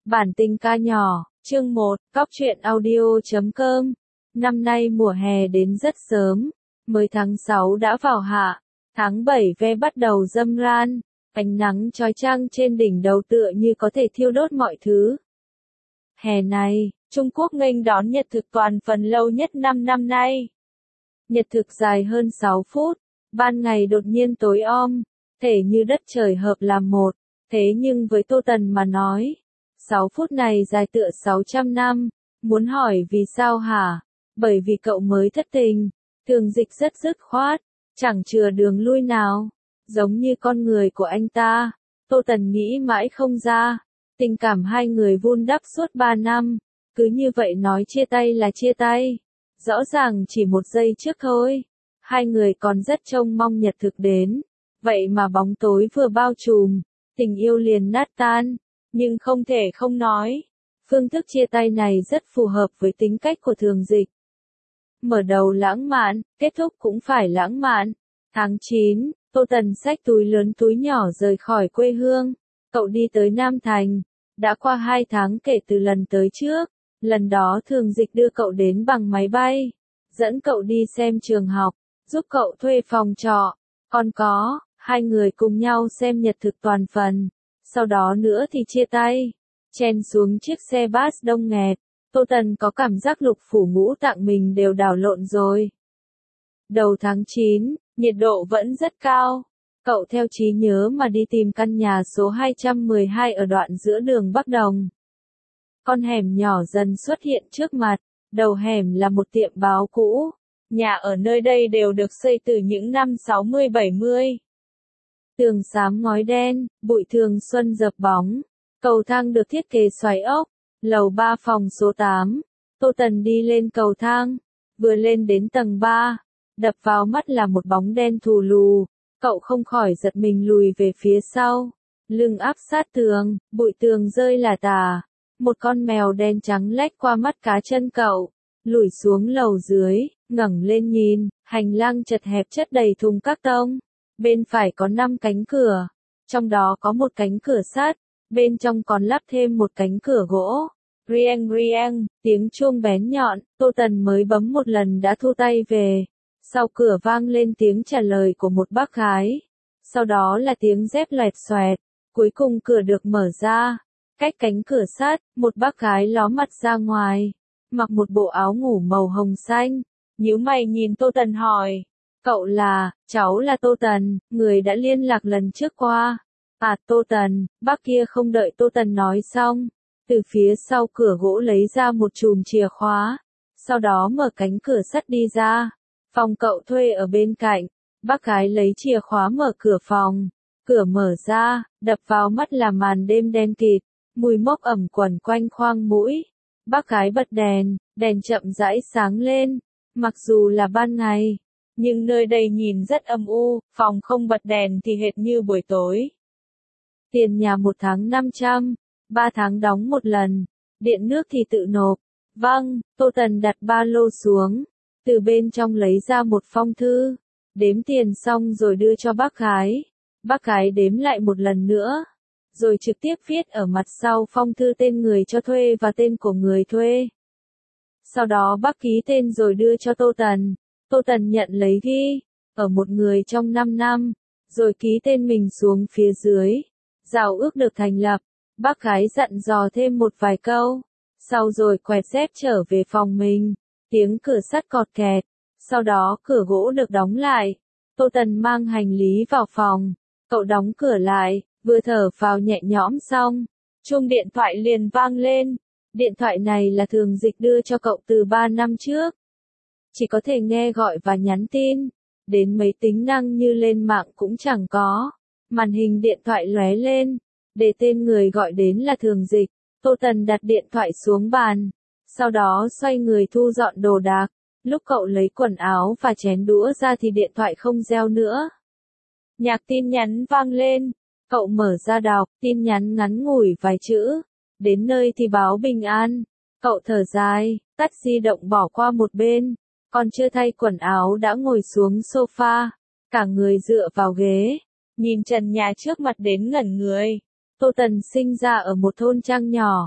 Bản tình ca nhỏ, chương 1, Cóc truyện audio.com. Năm nay mùa hè đến rất sớm, mới tháng 6 đã vào hạ, tháng 7 ve bắt đầu râm ran, ánh nắng chói chang trên đỉnh đầu tựa như có thể thiêu đốt mọi thứ. Hè này, Trung Quốc nghênh đón nhật thực toàn phần lâu nhất 5 năm nay. Nhật thực dài hơn 6 phút, ban ngày đột nhiên tối om, thể như đất trời hợp làm một, thế nhưng với Tô Tần mà nói, 6 phút này dài tựa 600 năm, muốn hỏi vì sao hả? Bởi vì cậu mới thất tình, Thường Dịch rất dứt khoát, chẳng chừa đường lui nào, giống như con người của anh ta, Tô Tần nghĩ mãi không ra, tình cảm hai người vun đắp suốt 3 năm, cứ như vậy nói chia tay là chia tay, rõ ràng chỉ một giây trước thôi, hai người còn rất trông mong nhật thực đến, vậy mà bóng tối vừa bao trùm, tình yêu liền nát tan. Nhưng không thể không nói, phương thức chia tay này rất phù hợp với tính cách của Thường Dịch. Mở đầu lãng mạn, kết thúc cũng phải lãng mạn. Tháng 9, Tô Tần xách túi lớn túi nhỏ rời khỏi quê hương. Cậu đi tới Nam Thành. Đã qua 2 tháng kể từ lần tới trước. Lần đó Thường Dịch đưa cậu đến bằng máy bay. Dẫn cậu đi xem trường học, giúp cậu thuê phòng trọ. Còn có, hai người cùng nhau xem nhật thực toàn phần. Sau đó nữa thì chia tay, chen xuống chiếc xe bus đông nghẹt, Tô Tần có cảm giác lục phủ ngũ tạng mình đều đảo lộn rồi. Đầu tháng 9, nhiệt độ vẫn rất cao, cậu theo trí nhớ mà đi tìm căn nhà số 212 ở đoạn giữa đường Bắc Đồng. Con hẻm nhỏ dần xuất hiện trước mặt, đầu hẻm là một tiệm báo cũ, nhà ở nơi đây đều được xây từ những năm 60-70. Tường xám ngói đen, bụi thường xuân dập bóng, cầu thang được thiết kế xoáy ốc, lầu 3 phòng số 8. Tô Tần đi lên cầu thang, vừa lên đến tầng 3, đập vào mắt là một bóng đen thù lù, cậu không khỏi giật mình lùi về phía sau, lưng áp sát tường, bụi tường rơi lả tả, một con mèo đen trắng lách qua mắt cá chân cậu, lủi xuống lầu dưới, ngẩng lên nhìn, hành lang chật hẹp chất đầy thùng các tông. Bên phải có 5 cánh cửa, trong đó có một cánh cửa sắt, bên trong còn lắp thêm một cánh cửa gỗ. Rieng rieng, tiếng chuông bén nhọn, Tô Tần mới bấm một lần đã thu tay về. Sau cửa vang lên tiếng trả lời của một bác gái. Sau đó là tiếng dép loẹt xoẹt, cuối cùng cửa được mở ra. Cách cánh cửa sắt, một bác gái ló mặt ra ngoài, mặc một bộ áo ngủ màu hồng xanh, nhíu mày nhìn Tô Tần hỏi. Cậu là, cháu là Tô Tần, người đã liên lạc lần trước qua. À Tô Tần, bác kia không đợi Tô Tần nói xong. Từ phía sau cửa gỗ lấy ra một chùm chìa khóa. Sau đó mở cánh cửa sắt đi ra. Phòng cậu thuê ở bên cạnh. Bác gái lấy chìa khóa mở cửa phòng. Cửa mở ra, đập vào mắt là màn đêm đen kịt. Mùi mốc ẩm quẩn quanh khoang mũi. Bác gái bật đèn, đèn chậm rãi sáng lên. Mặc dù là ban ngày. Nhưng nơi đây nhìn rất âm u, phòng không bật đèn thì hệt như buổi tối. Tiền nhà 1 tháng 500, 3 tháng đóng một lần, điện nước thì tự nộp. Vâng, Tô Tần đặt ba lô xuống, từ bên trong lấy ra một phong thư, đếm tiền xong rồi đưa cho bác gái. Bác gái đếm lại một lần nữa, rồi trực tiếp viết ở mặt sau phong thư tên người cho thuê và tên của người thuê. Sau đó bác ký tên rồi đưa cho Tô Tần. Tô Tần nhận lấy ghi, ở một người trong 5 năm, rồi ký tên mình xuống phía dưới. Giao ước được thành lập, bác gái dặn dò thêm một vài câu, sau rồi quẹt dép trở về phòng mình, tiếng cửa sắt cọt kẹt, sau đó cửa gỗ được đóng lại. Tô Tần mang hành lý vào phòng, cậu đóng cửa lại, vừa thở phào nhẹ nhõm xong, chuông điện thoại liền vang lên, điện thoại này là Thường Dịch đưa cho cậu từ 3 năm trước. Chỉ có thể nghe gọi và nhắn tin, đến mấy tính năng như lên mạng cũng chẳng có. Màn hình điện thoại lóe lên, để tên người gọi đến là Thường Dịch. Tô Tần đặt điện thoại xuống bàn, sau đó xoay người thu dọn đồ đạc. Lúc cậu lấy quần áo và chén đũa ra thì điện thoại không reo nữa. Nhạc tin nhắn vang lên, cậu mở ra đọc, tin nhắn ngắn ngủi vài chữ. Đến nơi thì báo bình an. Cậu thở dài, tắt di động bỏ qua một bên. Còn chưa thay quần áo đã ngồi xuống sofa, cả người dựa vào ghế, nhìn trần nhà trước mặt đến ngẩn người. Tô Tần sinh ra ở một thôn trang nhỏ,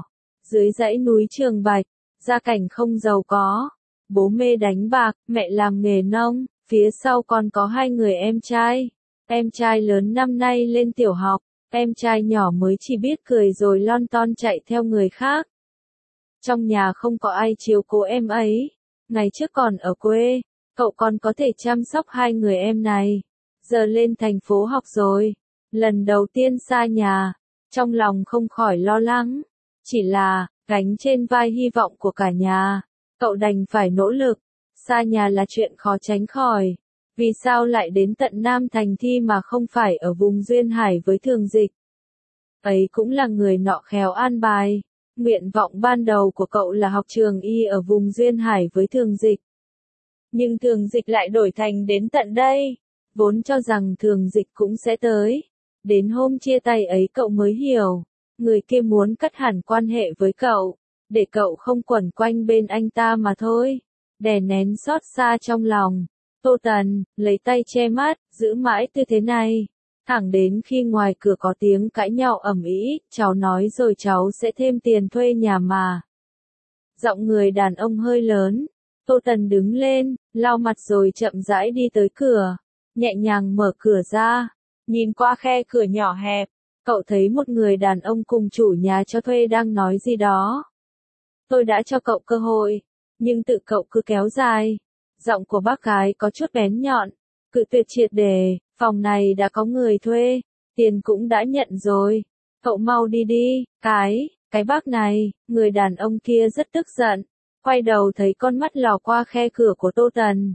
Dưới dãy núi Trường Bạch, gia cảnh không giàu có. Bố mê đánh bạc, mẹ làm nghề nông, phía sau còn có 2 người em trai. Em trai lớn năm nay lên tiểu học, em trai nhỏ mới chỉ biết cười rồi lon ton chạy theo người khác. Trong nhà không có ai chiếu cố em ấy. Ngày trước còn ở quê, cậu còn có thể chăm sóc 2 người em này. Giờ lên thành phố học rồi, lần đầu tiên xa nhà, trong lòng không khỏi lo lắng. Chỉ là, gánh trên vai hy vọng của cả nhà, cậu đành phải nỗ lực. Xa nhà là chuyện khó tránh khỏi. Vì sao lại đến tận Nam Thành thi mà không phải ở vùng duyên hải với Thường Dịch? Ấy cũng là người nọ khéo an bài. Nguyện vọng ban đầu của cậu là học trường y ở vùng duyên hải với Thường Dịch. Nhưng Thường Dịch lại đổi thành đến tận đây. Vốn cho rằng Thường Dịch cũng sẽ tới. Đến hôm chia tay ấy cậu mới hiểu. Người kia muốn cắt hẳn quan hệ với cậu. Để cậu không quẩn quanh bên anh ta mà thôi. Đè nén xót xa trong lòng. Tô Tần, lấy tay che mắt, giữ mãi tư thế này. Thẳng đến khi ngoài cửa có tiếng cãi nhau ầm ĩ, cháu nói rồi cháu sẽ thêm tiền thuê nhà mà. Giọng người đàn ông hơi lớn. Tô Tần đứng lên, lau mặt rồi chậm rãi đi tới cửa. Nhẹ nhàng mở cửa ra. Nhìn qua khe cửa nhỏ hẹp. Cậu thấy một người đàn ông cùng chủ nhà cho thuê đang nói gì đó. Tôi đã cho cậu cơ hội. Nhưng tự cậu cứ kéo dài. Giọng của bác gái có chút bén nhọn. Cự tuyệt triệt để, phòng này đã có người thuê. Tiền cũng đã nhận rồi. Cậu mau đi đi, cái bác này, người đàn ông kia rất tức giận. Quay đầu thấy con mắt lò qua khe cửa của Tô Tần.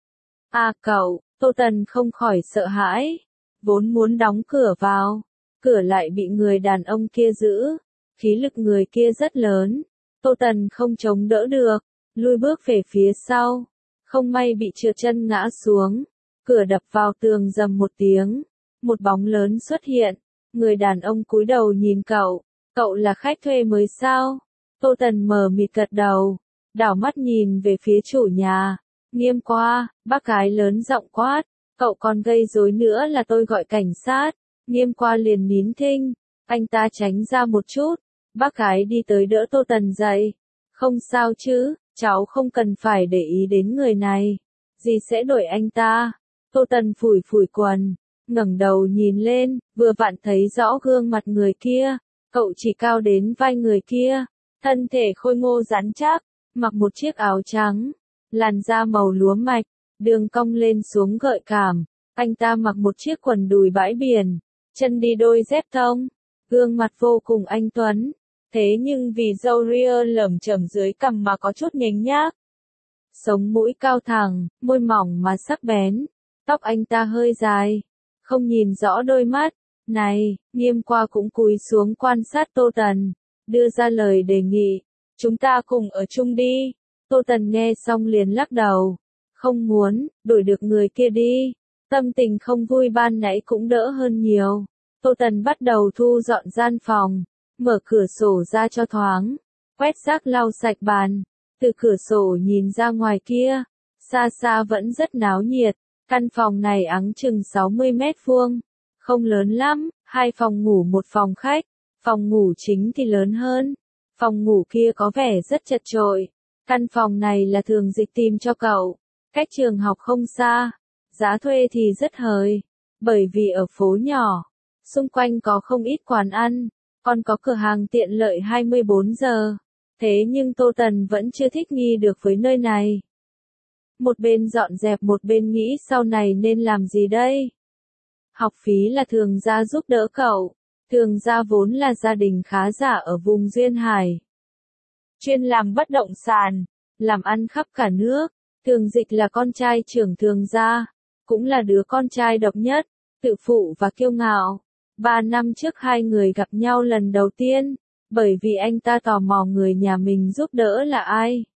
À cậu, Tô Tần không khỏi sợ hãi. Vốn muốn đóng cửa vào. Cửa lại bị người đàn ông kia giữ. Khí lực người kia rất lớn. Tô Tần không chống đỡ được. Lui bước về phía sau. Không may bị trượt chân ngã xuống. Cửa đập vào tường rầm một tiếng. Một bóng lớn xuất hiện. Người đàn ông cúi đầu nhìn cậu. Cậu là khách thuê mới sao? Tô Tần mờ mịt gật đầu. Đảo mắt nhìn về phía chủ nhà. Nghiêm qua, bác gái lớn giọng quát. Cậu còn gây rối nữa là tôi gọi cảnh sát. Nghiêm qua liền nín thinh. Anh ta tránh ra một chút. Bác gái đi tới đỡ Tô Tần dậy. Không sao chứ, cháu không cần phải để ý đến người này. Dì sẽ đuổi anh ta. Tô Tần phủi phủi quần. Ngẩng đầu nhìn lên, vừa vặn thấy rõ gương mặt người kia. Cậu chỉ cao đến vai người kia. Thân thể khôi ngô rắn chắc. Mặc một chiếc áo trắng. Làn da màu lúa mạch. Đường cong lên xuống gợi cảm. Anh ta mặc một chiếc quần đùi bãi biển. Chân đi đôi dép thông. Gương mặt vô cùng anh tuấn. Thế nhưng vì râu ria lởm chởm dưới cằm mà có chút nhếch nhác. Sống mũi cao thẳng, môi mỏng mà sắc bén. Tóc anh ta hơi dài. Không nhìn rõ đôi mắt. Này, Nghiêm qua cũng cúi xuống quan sát Tô Tần. Đưa ra lời đề nghị. Chúng ta cùng ở chung đi. Tô Tần nghe xong liền lắc đầu. Không muốn, đuổi được người kia đi. Tâm tình không vui ban nãy cũng đỡ hơn nhiều. Tô Tần bắt đầu thu dọn gian phòng. Mở cửa sổ ra cho thoáng. Quét rác lau sạch bàn. Từ cửa sổ nhìn ra ngoài kia. Xa xa vẫn rất náo nhiệt. Căn phòng này áng chừng 60 mét vuông. Không lớn lắm, 2 phòng ngủ một phòng khách. Phòng ngủ chính thì lớn hơn. Phòng ngủ kia có vẻ rất chật chội. Căn phòng này là Thường Dịch tìm cho cậu. Cách trường học không xa. Giá thuê thì rất hời. Bởi vì ở phố nhỏ. Xung quanh có không ít quán ăn. Còn có cửa hàng tiện lợi 24 giờ. Thế nhưng Tô Tần vẫn chưa thích nghi được với nơi này. Một bên dọn dẹp một bên nghĩ sau này nên làm gì đây? Học phí là Thường gia giúp đỡ cậu. Thường gia vốn là gia đình khá giả ở vùng duyên hải. Chuyên làm bất động sản. Làm ăn khắp cả nước. Thường Dịch là con trai trưởng Thường gia. Cũng là đứa con trai độc nhất. Tự phụ và kiêu ngạo. 3 năm trước 2 người gặp nhau lần đầu tiên. Bởi vì anh ta tò mò người nhà mình giúp đỡ là ai.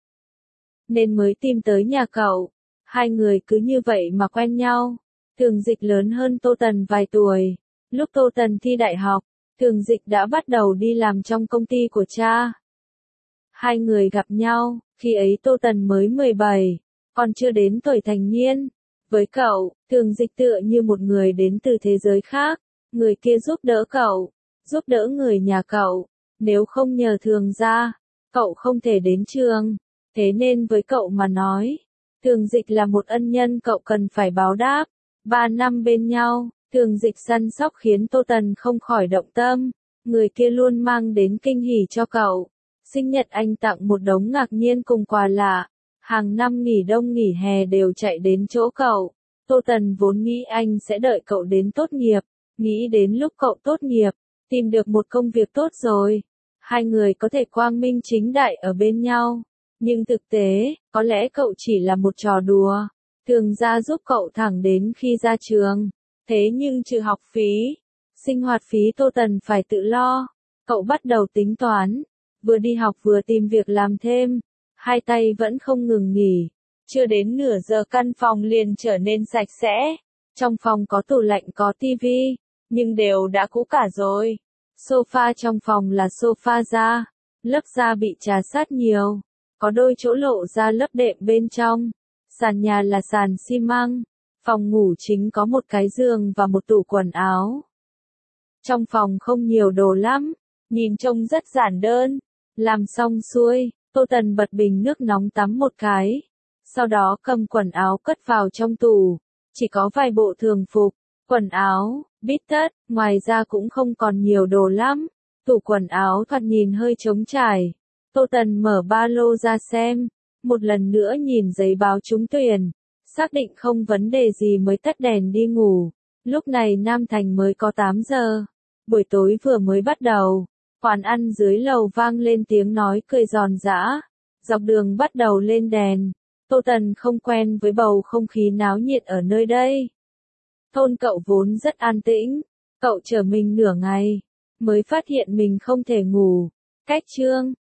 Nên mới tìm tới nhà cậu. 2 người cứ như vậy mà quen nhau. Thường Dịch lớn hơn Tô Tần vài tuổi. Lúc Tô Tần thi đại học, Thường Dịch đã bắt đầu đi làm trong công ty của cha. 2 người gặp nhau, khi ấy Tô Tần mới 17, còn chưa đến tuổi thành niên. Với cậu, Thường Dịch tựa như một người đến từ thế giới khác. Người kia giúp đỡ cậu, giúp đỡ người nhà cậu. Nếu không nhờ Thường gia, cậu không thể đến trường. Thế nên với cậu mà nói, Thường Dịch là một ân nhân cậu cần phải báo đáp. 3 năm bên nhau, Thường Dịch săn sóc khiến Tô Tần không khỏi động tâm. Người kia luôn mang đến kinh hỉ cho cậu. Sinh nhật anh tặng một đống ngạc nhiên cùng quà lạ. Hàng năm nghỉ đông nghỉ hè đều chạy đến chỗ cậu. Tô Tần vốn nghĩ anh sẽ đợi cậu đến tốt nghiệp. Nghĩ đến lúc cậu tốt nghiệp, tìm được một công việc tốt rồi. Hai người có thể quang minh chính đại ở bên nhau. Nhưng thực tế, có lẽ cậu chỉ là một trò đùa. Thường gia giúp cậu thẳng đến khi ra trường. Thế nhưng trừ học phí, sinh hoạt phí Tô Tần phải tự lo. Cậu bắt đầu tính toán. Vừa đi học vừa tìm việc làm thêm. Hai tay vẫn không ngừng nghỉ. Chưa đến nửa giờ căn phòng liền trở nên sạch sẽ. Trong phòng có tủ lạnh có tivi, nhưng đều đã cũ cả rồi. Sofa trong phòng là sofa da. Lớp da bị trà sát nhiều. Có đôi chỗ lộ ra lớp đệm bên trong. Sàn nhà là sàn xi măng. Phòng ngủ chính có một cái giường và một tủ quần áo. Trong phòng không nhiều đồ lắm, nhìn trông rất giản đơn. Làm xong xuôi, Tô Tần bật bình nước nóng tắm một cái. Sau đó cầm quần áo cất vào trong tủ. Chỉ có vài bộ thường phục, quần áo, bít tất, ngoài ra cũng không còn nhiều đồ lắm. Tủ quần áo thoạt nhìn hơi trống trải. Tô Tần mở ba lô ra xem, một lần nữa nhìn giấy báo trúng tuyển, xác định không vấn đề gì mới tắt đèn đi ngủ. Lúc này Nam Thành mới có 8 giờ, buổi tối vừa mới bắt đầu, quán ăn dưới lầu vang lên tiếng nói cười giòn giã, dọc đường bắt đầu lên đèn. Tô Tần không quen với bầu không khí náo nhiệt ở nơi đây. Thôn cậu vốn rất an tĩnh, cậu chờ mình nửa ngày, mới phát hiện mình không thể ngủ. Cách chương